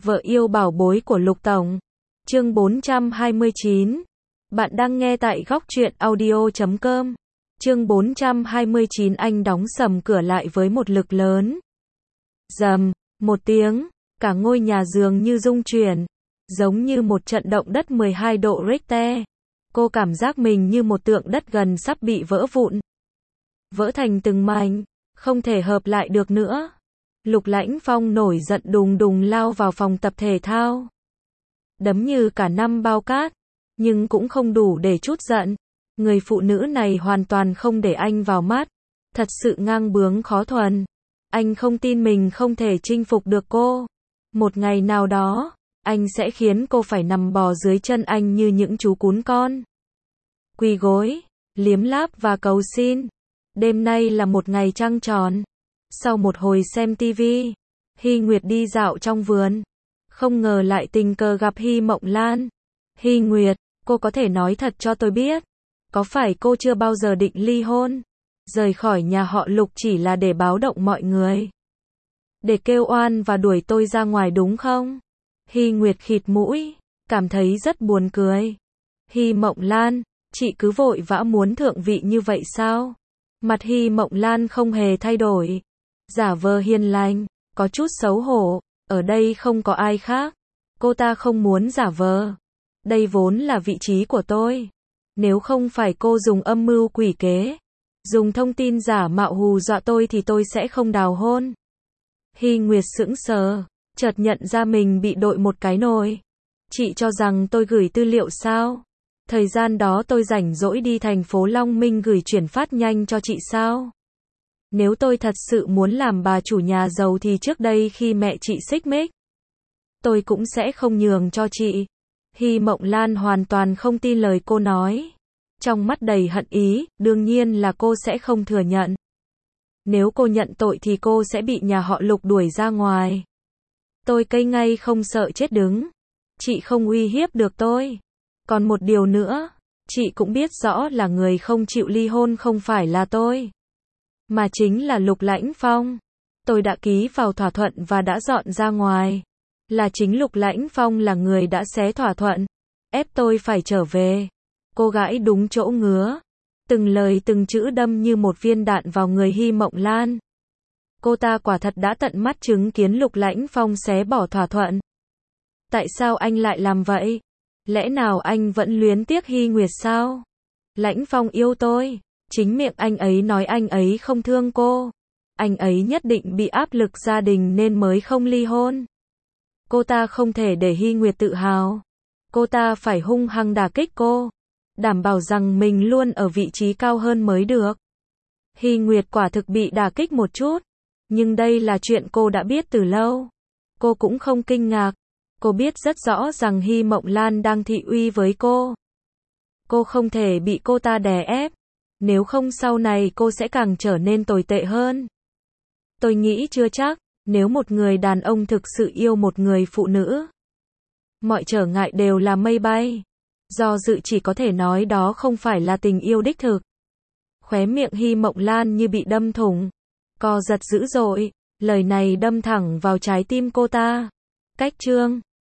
Vợ yêu bảo bối của Lục Tổng. Chương 429. Bạn đang nghe tại góc truyện audio.com. Chương 429. Anh đóng sầm cửa lại với một lực lớn. Rầm, một tiếng, cả ngôi nhà dường như rung chuyển, giống như một trận động đất 12 độ Richter. Cô cảm giác mình như một tượng đất gần sắp bị vỡ vụn. Vỡ thành từng mảnh, không thể hợp lại được nữa. Lục Lãnh Phong nổi giận đùng đùng lao vào phòng tập thể thao. Đấm như cả năm bao cát, nhưng cũng không đủ để trút giận. Người phụ nữ này hoàn toàn không để anh vào mắt, thật sự ngang bướng khó thuần. Anh không tin mình không thể chinh phục được cô. Một ngày nào đó, anh sẽ khiến cô phải nằm bò dưới chân anh như những chú cún con. Quỳ gối, liếm láp và cầu xin. Đêm nay là một ngày trăng tròn. Sau một hồi xem tivi, Hy Nguyệt đi dạo trong vườn. Không ngờ lại tình cờ gặp Hy Mộng Lan. Hy Nguyệt, cô có thể nói thật cho tôi biết, có phải cô chưa bao giờ định ly hôn? Rời khỏi nhà họ Lục chỉ là để báo động mọi người, để kêu oan và đuổi tôi ra ngoài đúng không? Hy Nguyệt khịt mũi, cảm thấy rất buồn cười. Hy Mộng Lan, chị cứ vội vã muốn thượng vị như vậy sao? Mặt Hy Mộng Lan không hề thay đổi, giả vờ hiền lành, có chút xấu hổ. Ở đây không có ai khác. Cô ta không muốn giả vờ. Đây vốn là vị trí của tôi. Nếu không phải cô dùng âm mưu quỷ kế, dùng thông tin giả mạo hù dọa tôi thì tôi sẽ không đào hôn. Hy Nguyệt sững sờ, chợt nhận ra mình bị đội một cái nồi. Chị cho rằng tôi gửi tư liệu sao? Thời gian đó tôi rảnh rỗi đi thành phố Long Minh gửi chuyển phát nhanh cho chị sao? Nếu tôi thật sự muốn làm bà chủ nhà giàu thì trước đây khi mẹ chị xích mích, tôi cũng sẽ không nhường cho chị. Hy Mộng Lan hoàn toàn không tin lời cô nói. Trong mắt đầy hận ý, đương nhiên là cô sẽ không thừa nhận. Nếu cô nhận tội thì cô sẽ bị nhà họ Lục đuổi ra ngoài. Tôi cây ngay không sợ chết đứng. Chị không uy hiếp được tôi. Còn một điều nữa, chị cũng biết rõ là người không chịu ly hôn không phải là tôi, mà chính là Lục Lãnh Phong. Tôi đã ký vào thỏa thuận và đã dọn ra ngoài. Là chính Lục Lãnh Phong là người đã xé thỏa thuận, ép tôi phải trở về. Cô gãi đúng chỗ ngứa. Từng lời từng chữ đâm như một viên đạn vào người Hy Mộng Lan. Cô ta quả thật đã tận mắt chứng kiến Lục Lãnh Phong xé bỏ thỏa thuận. Tại sao anh lại làm vậy? Lẽ nào anh vẫn luyến tiếc Hy Nguyệt sao? Lãnh Phong yêu tôi. Chính miệng anh ấy nói anh ấy không thương cô. Anh ấy nhất định bị áp lực gia đình nên mới không ly hôn. Cô ta không thể để Hy Nguyệt tự hào. Cô ta phải hung hăng đả kích cô, đảm bảo rằng mình luôn ở vị trí cao hơn mới được. Hy Nguyệt quả thực bị đả kích một chút, nhưng đây là chuyện cô đã biết từ lâu. Cô cũng không kinh ngạc. Cô biết rất rõ rằng Hy Mộng Lan đang thị uy với cô. Cô không thể bị cô ta đè ép. Nếu không sau này cô sẽ càng trở nên tồi tệ hơn. Tôi nghĩ chưa chắc, nếu một người đàn ông thực sự yêu một người phụ nữ, mọi trở ngại đều là mây bay. Do dự chỉ có thể nói đó không phải là tình yêu đích thực. Khóe miệng Hy Mộng Lan như bị đâm thủng, co giật dữ dội. Lời này đâm thẳng vào trái tim cô ta. Cách chương